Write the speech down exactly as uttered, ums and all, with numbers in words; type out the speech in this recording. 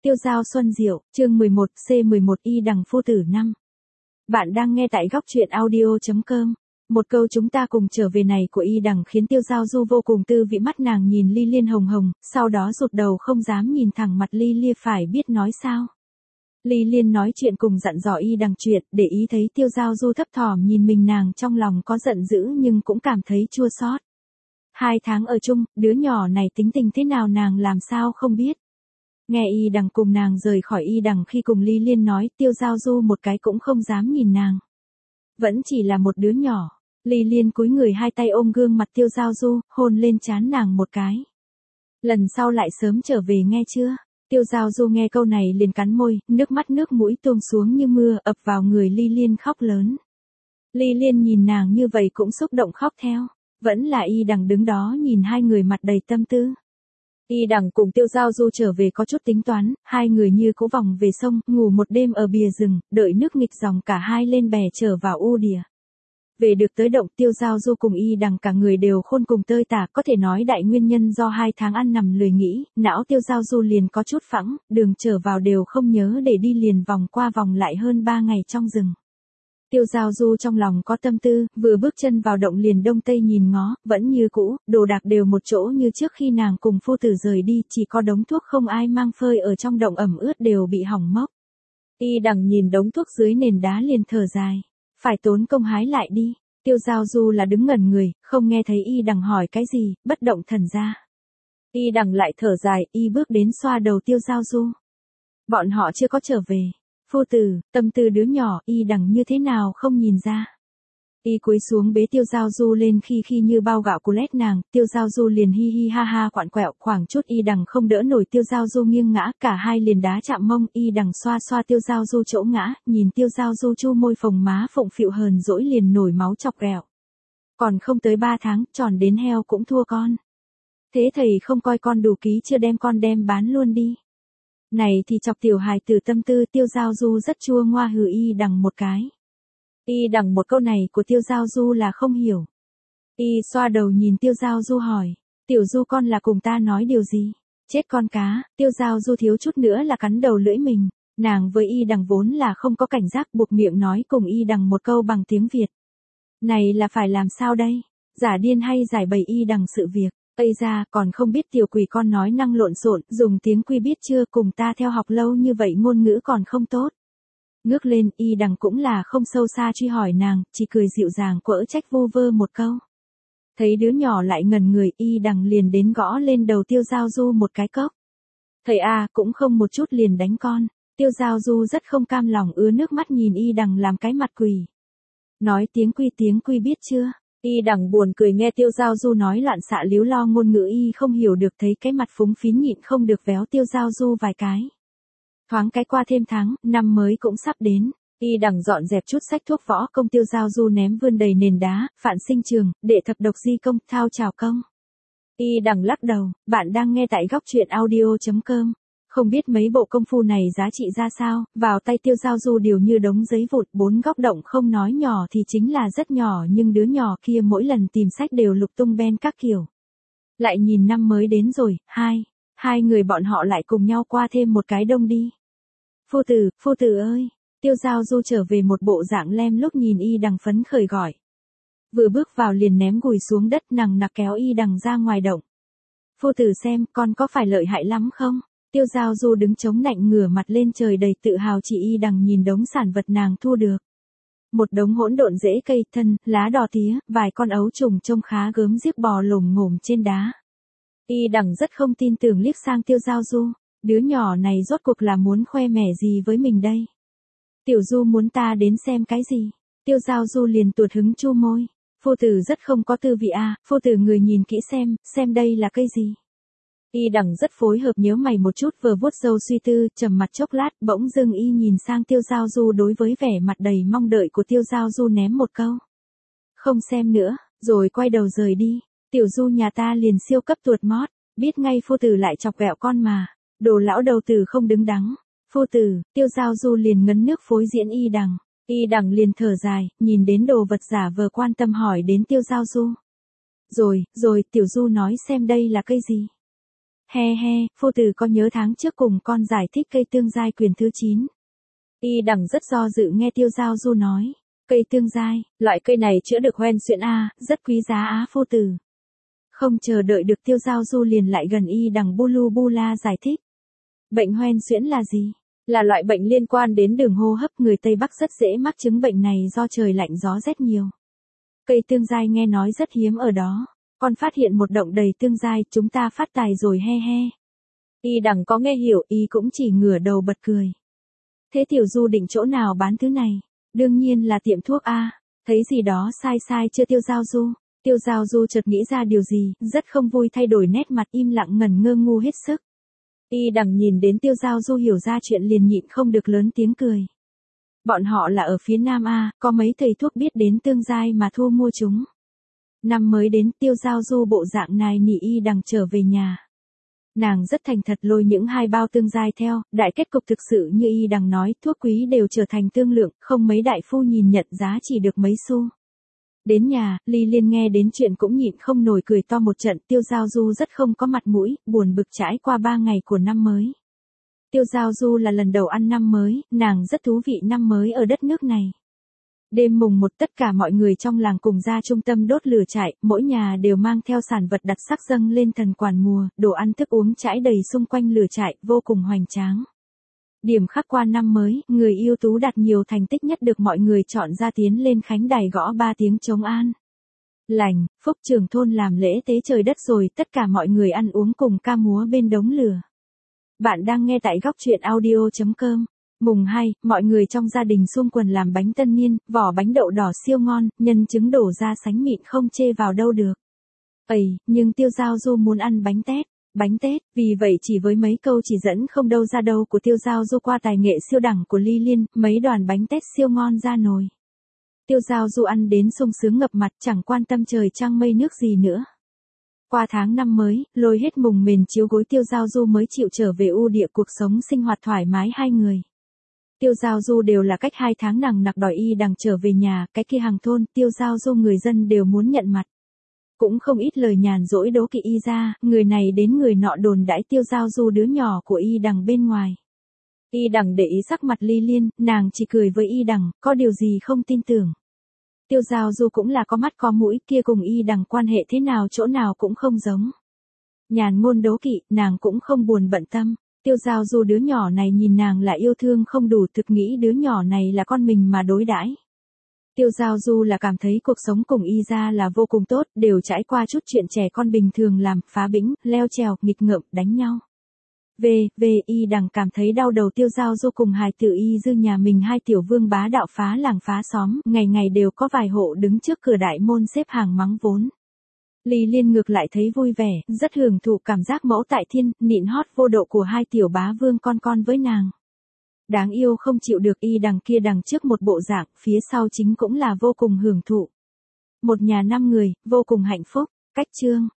Tiêu Dao Xuân Diệu, chương mười một, C mười một Y Đằng Phu Tử năm. Bạn đang nghe tại góc truyện audio chấm com. Một câu chúng ta cùng trở về này của Y Đằng khiến Tiêu Dao Du vô cùng tư vị, mắt nàng nhìn Ly Liên hồng hồng, sau đó rụt đầu không dám nhìn thẳng mặt Ly Lia, phải biết nói sao. Ly Liên nói chuyện cùng dặn dò Y Đằng chuyện, để ý thấy Tiêu Dao Du thấp thỏm nhìn mình, nàng trong lòng có giận dữ nhưng cũng cảm thấy chua xót. Hai tháng ở chung, đứa nhỏ này tính tình thế nào nàng làm sao không biết. Nghe Y Đằng cùng nàng rời khỏi Y Đằng khi cùng Ly Liên nói, Tiêu Dao Du một cái cũng không dám nhìn nàng. Vẫn chỉ là một đứa nhỏ. Ly Liên cúi người hai tay ôm gương mặt Tiêu Dao Du, hôn lên trán nàng một cái. Lần sau lại sớm trở về nghe chưa? Tiêu Dao Du nghe câu này liền cắn môi, nước mắt nước mũi tuôn xuống như mưa ập vào người Ly Liên, khóc lớn. Ly Liên nhìn nàng như vậy cũng xúc động khóc theo. Vẫn là Y Đằng đứng đó nhìn hai người mặt đầy tâm tư. Y Đằng cùng Tiêu Dao Du trở về có chút tính toán, hai người như cũ vòng về sông, ngủ một đêm ở bìa rừng, đợi nước nghịch dòng cả hai lên bè trở vào U Đìa. Về được tới động, Tiêu Dao Du cùng Y Đằng cả người đều khôn cùng tơi tả, có thể nói đại nguyên nhân do hai tháng ăn nằm lười nghĩ, não Tiêu Dao Du liền có chút phẳng, đường trở vào đều không nhớ để đi, liền vòng qua vòng lại hơn ba ngày trong rừng. Tiêu Dao Du trong lòng có tâm tư, vừa bước chân vào động liền đông tây nhìn ngó, vẫn như cũ, đồ đạc đều một chỗ như trước khi nàng cùng phu tử rời đi, chỉ có đống thuốc không ai mang phơi ở trong động ẩm ướt đều bị hỏng mốc. Y Đằng nhìn đống thuốc dưới nền đá liền thở dài, phải tốn công hái lại đi. Tiêu Dao Du là đứng ngẩn người, không nghe thấy Y Đằng hỏi cái gì, bất động thần ra. Y Đằng lại thở dài, y bước đến xoa đầu Tiêu Dao Du. Bọn họ chưa có trở về. Phu tử, tâm tư đứa nhỏ, Y Đằng như thế nào không nhìn ra. Y cúi xuống bế Tiêu Dao Du lên, khi khi như bao gạo cù lét nàng, Tiêu Dao Du liền hi hi ha ha quặn quẹo, khoảng chút Y Đằng không đỡ nổi Tiêu Dao Du nghiêng ngã, cả hai liền đá chạm mông, Y Đằng xoa xoa Tiêu Dao Du chỗ ngã, nhìn Tiêu Dao Du chu môi phồng má phụng phịu hờn dỗi liền nổi máu chọc ghẹo. Còn không tới ba tháng, tròn đến heo cũng thua con. Thế thầy không coi con đủ ký chưa, đem con đem bán luôn đi. Này thì chọc tiểu hài tử tâm tư. Tiêu Dao Du rất chua ngoa hừ Y Đằng một cái. Y Đằng một câu này của Tiêu Dao Du là không hiểu. Y xoa đầu nhìn Tiêu Dao Du hỏi, tiểu Du con là cùng ta nói điều gì? Chết con cá. Tiêu Dao Du thiếu chút nữa là cắn đầu lưỡi mình. Nàng với Y Đằng vốn là không có cảnh giác, buộc miệng nói cùng Y Đằng một câu bằng tiếng Việt. Này là phải làm sao đây? Giả điên hay giải bày Y Đằng sự việc? Ây ra, còn không biết tiểu quỷ con nói năng lộn xộn, dùng tiếng Quy biết chưa, cùng ta theo học lâu như vậy ngôn ngữ còn không tốt. Ngước lên, Y Đằng cũng là không sâu xa truy hỏi nàng, chỉ cười dịu dàng quỡ trách vu vơ một câu. Thấy đứa nhỏ lại ngần người, Y Đằng liền đến gõ lên đầu Tiêu Dao Du một cái cốc. Thầy à, cũng không một chút liền đánh con. Tiêu Dao Du rất không cam lòng, ứa nước mắt nhìn Y Đằng làm cái mặt quỷ. Nói tiếng Quy tiếng Quy biết chưa? Y Đằng buồn cười nghe Tiêu Dao Du nói loạn xạ líu lo ngôn ngữ y không hiểu được, thấy cái mặt phúng phín nhịn không được véo Tiêu Dao Du vài cái. Thoáng cái qua thêm tháng, năm mới cũng sắp đến. Y Đằng dọn dẹp chút sách thuốc võ công, Tiêu Dao Du ném vươn đầy nền đá, phản sinh trường, đệ thập độc di công, thao trào công. Y Đằng lắc đầu, bạn đang nghe tại góc truyện audio chấm com. Không biết mấy bộ công phu này giá trị ra sao, vào tay Tiêu Dao Du đều như đống giấy vụt, bốn góc động không nói nhỏ thì chính là rất nhỏ, nhưng đứa nhỏ kia mỗi lần tìm sách đều lục tung ben các kiểu. Lại nhìn năm mới đến rồi, hai, hai người bọn họ lại cùng nhau qua thêm một cái đông đi. Phu tử, phu tử ơi! Tiêu Dao Du trở về một bộ dạng lem lúc nhìn Y Đằng phấn khởi gọi. Vừa bước vào liền ném gùi xuống đất, nằng nặc kéo Y Đằng ra ngoài động. Phu tử xem, con có phải lợi hại lắm không? Tiêu Dao Du đứng chống nạnh ngửa mặt lên trời đầy tự hào chỉ Y Đằng nhìn đống sản vật nàng thu được. Một đống hỗn độn rễ cây, thân, lá đỏ tía, vài con ấu trùng trông khá gớm ghiếc bò lồm ngổm trên đá. Y Đằng rất không tin tưởng liếc sang Tiêu Dao Du, đứa nhỏ này rốt cuộc là muốn khoe mẽ gì với mình đây? Tiểu Du muốn ta đến xem cái gì? Tiêu Dao Du liền tuột hứng chu môi. Phu tử rất không có tư vị à, phu tử người nhìn kỹ xem, xem đây là cây gì? Y Đằng rất phối hợp nhíu mày một chút, vừa vuốt râu suy tư, trầm mặt chốc lát, bỗng dưng y nhìn sang Tiêu Dao Du, đối với vẻ mặt đầy mong đợi của Tiêu Dao Du ném một câu. Không xem nữa, rồi quay đầu rời đi. Tiểu Du nhà ta liền siêu cấp tuột mót, biết ngay phu tử lại chọc ghẹo con mà, đồ lão đầu tử không đứng đắn. Phu tử, Tiêu Dao Du liền ngấn nước phối diễn Y Đằng. Y Đằng liền thở dài, nhìn đến đồ vật giả vờ quan tâm hỏi đến Tiêu Dao Du. Rồi, rồi, Tiểu Du nói xem đây là cây gì? He he, phu tử có nhớ tháng trước cùng con giải thích cây tương giai quyền thứ chín. Y đằng rất do dự nghe Tiêu Giao Du nói. Cây tương giai, loại cây này chữa được hoen suyễn a, rất quý giá á phu tử. Không chờ đợi được Tiêu Giao Du liền lại gần Y đằng bu lu bu la giải thích. Bệnh hoen suyễn là gì? Là loại bệnh liên quan đến đường hô hấp, người Tây Bắc rất dễ mắc chứng bệnh này do trời lạnh gió rét nhiều. Cây tương giai nghe nói rất hiếm ở đó. Con phát hiện một động đầy tương giai, chúng ta phát tài rồi he he. Y đằng có nghe hiểu, y cũng chỉ ngửa đầu bật cười. Thế Tiểu Du định chỗ nào bán thứ này? Đương nhiên là tiệm thuốc a. Thấy gì đó sai sai chưa Tiêu Giao Du? Tiêu Giao Du chợt nghĩ ra điều gì, rất không vui thay đổi nét mặt im lặng ngần ngơ ngu hết sức. Y đằng nhìn đến Tiêu Giao Du hiểu ra chuyện liền nhịn không được lớn tiếng cười. Bọn họ là ở phía Nam a, có mấy thầy thuốc biết đến tương giai mà thu mua chúng. Năm mới đến, Tiêu Giao Du bộ dạng nài nỉ Y đằng trở về nhà. Nàng rất thành thật lôi những hai bao tương giai theo, đại kết cục thực sự như Y đằng nói, thuốc quý đều trở thành tương lượng, không mấy đại phu nhìn nhận giá chỉ được mấy xu. Đến nhà, Ly Liên nghe đến chuyện cũng nhịn không nổi cười to một trận. Tiêu Giao Du rất không có mặt mũi, buồn bực trải qua ba ngày của năm mới. Tiêu Giao Du là lần đầu ăn năm mới, nàng rất thú vị năm mới ở đất nước này. Đêm mùng một tất cả mọi người trong làng cùng ra trung tâm đốt lửa trại, mỗi nhà đều mang theo sản vật đặt sắc dâng lên thần quản mùa, đồ ăn thức uống trải đầy xung quanh lửa trại, vô cùng hoành tráng. Điểm khắc qua năm mới, người ưu tú đạt nhiều thành tích nhất được mọi người chọn ra tiến lên khánh đài gõ ba tiếng chống an. Lành, phúc trường thôn làm lễ tế trời đất rồi tất cả mọi người ăn uống cùng ca múa bên đống lửa. Bạn đang nghe tại góc truyện audio chấm com. Mùng hai, mọi người trong gia đình xung quần làm bánh tân niên, vỏ bánh đậu đỏ siêu ngon, nhân trứng đổ ra sánh mịn không chê vào đâu được. Ây, nhưng Tiêu Giao Du muốn ăn bánh tét. Bánh tét, vì vậy chỉ với mấy câu chỉ dẫn không đâu ra đâu của Tiêu Giao Du qua tài nghệ siêu đẳng của Ly Liên, mấy đoàn bánh tét siêu ngon ra nồi. Tiêu Giao Du ăn đến sung sướng ngập mặt chẳng quan tâm trời trăng mây nước gì nữa. Qua tháng năm mới, lôi hết mùng mền chiếu gối Tiêu Giao Du mới chịu trở về u địa cuộc sống sinh hoạt thoải mái hai người. Tiêu Giao Du đều là cách hai tháng nằng nặc đòi Y đằng trở về nhà, cái kia hàng thôn, Tiêu Giao Du người dân đều muốn nhận mặt. Cũng không ít lời nhàn dỗi đố kỵ Y ra, người này đến người nọ đồn đãi Tiêu Giao Du đứa nhỏ của Y đằng bên ngoài. Y đằng để ý sắc mặt Ly Liên, nàng chỉ cười với Y đằng, có điều gì không tin tưởng. Tiêu Giao Du cũng là có mắt có mũi, kia cùng Y đằng quan hệ thế nào chỗ nào cũng không giống. Nhàn ngôn đố kỵ, nàng cũng không buồn bận tâm. Tiêu Giao Du đứa nhỏ này nhìn nàng là yêu thương không đủ, thực nghĩ đứa nhỏ này là con mình mà đối đãi. Tiêu Giao Du là cảm thấy cuộc sống cùng Y ra là vô cùng tốt, đều trải qua chút chuyện trẻ con bình thường làm, phá bĩnh, leo trèo, nghịch ngợm, đánh nhau. Về, về Y đằng cảm thấy đau đầu Tiêu Giao Du cùng hài tử Y dư nhà mình hai tiểu vương bá đạo phá làng phá xóm, ngày ngày đều có vài hộ đứng trước cửa đại môn xếp hàng mắng vốn. Ly Liên ngược lại thấy vui vẻ, rất hưởng thụ cảm giác mẫu tại thiên, nịn hót vô độ của hai tiểu bá vương con con với nàng. Đáng yêu không chịu được Y đằng kia đằng trước một bộ dạng, phía sau chính cũng là vô cùng hưởng thụ. Một nhà năm người, vô cùng hạnh phúc, cách chương.